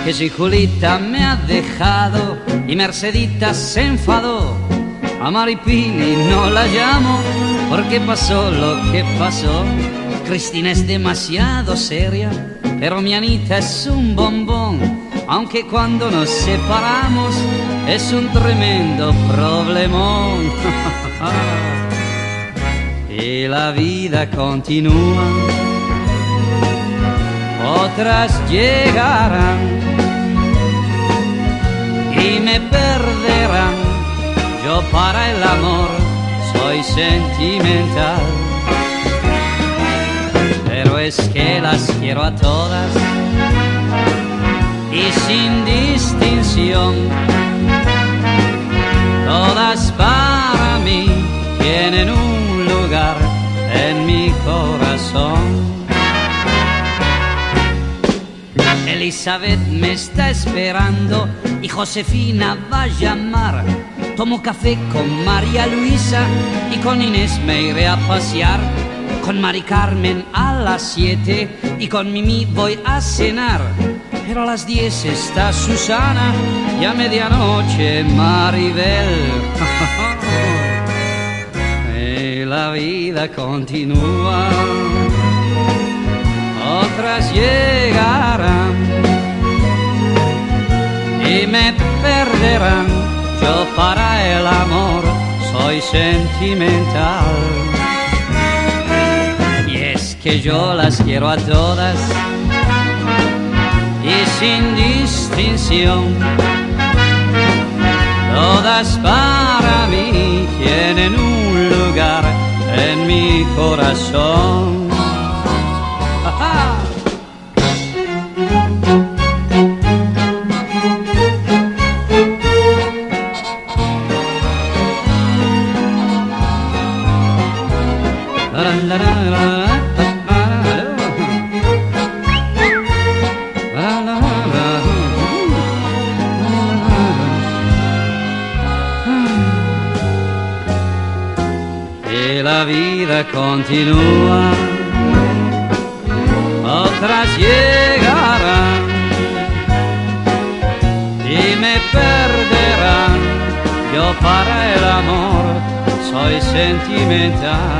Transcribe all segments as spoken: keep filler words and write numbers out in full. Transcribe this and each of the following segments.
que si Julita me ha dejado y Mercedita se enfadó. A Maripili no la llamo porque pasó lo que pasó. Cristina es demasiado seria, pero mi Anita es un bombón. Aunque cuando nos separamos es un tremendo problemón. Y la vida continúa, otras llegarán y me perderán. Yo para el amor soy sentimental, pero es que las quiero a todas y sin distinción. Todas para mí tienen un lugar en mi corazón. Elizabeth me está esperando y Josefina va a llamar. Tomo café con María Luisa y con Inés me iré a pasear. Con Mari Carmen a las siete y con Mimi voy a cenar. Pero a las diez está Susana y a medianoche Maribel. Y la vida continúa, otras llegarán y me perderán. Yo para el amor soy sentimental, y es que yo las quiero a todas y sin distinción. Todas para mí tienen un lugar en mi corazón. ¡Ajá! Y la vida continúa, otras llegarán y me perderán. Yo para el amor soy sentimental,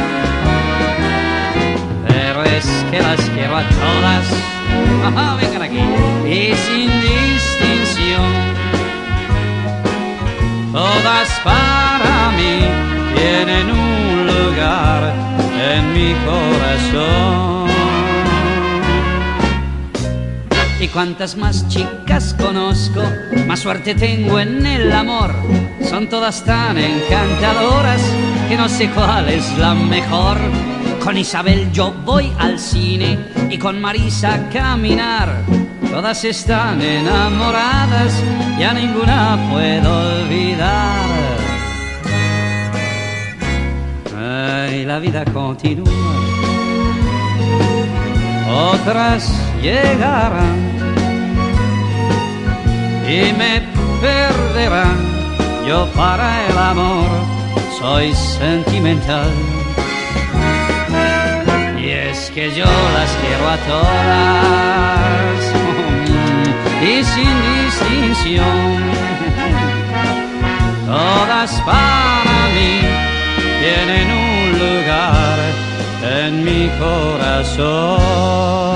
pero es que las quiero a todas. Ajá, vengan aquí. Y sin distinción, todas para mí tienen un lugar en mi corazón. Y cuantas más chicas conozco, más suerte tengo en el amor. Son todas tan encantadoras que no sé cuál es la mejor. Con Isabel yo voy al cine y con Marisa a caminar. Todas están enamoradas y a ninguna puedo olvidar. Ay, la vida continúa, otras llegarán y me perderán. Yo para el amor soy sentimental, y es que yo las quiero a todas y sin distinción. Todas para mí tienen un lugar en mi corazón.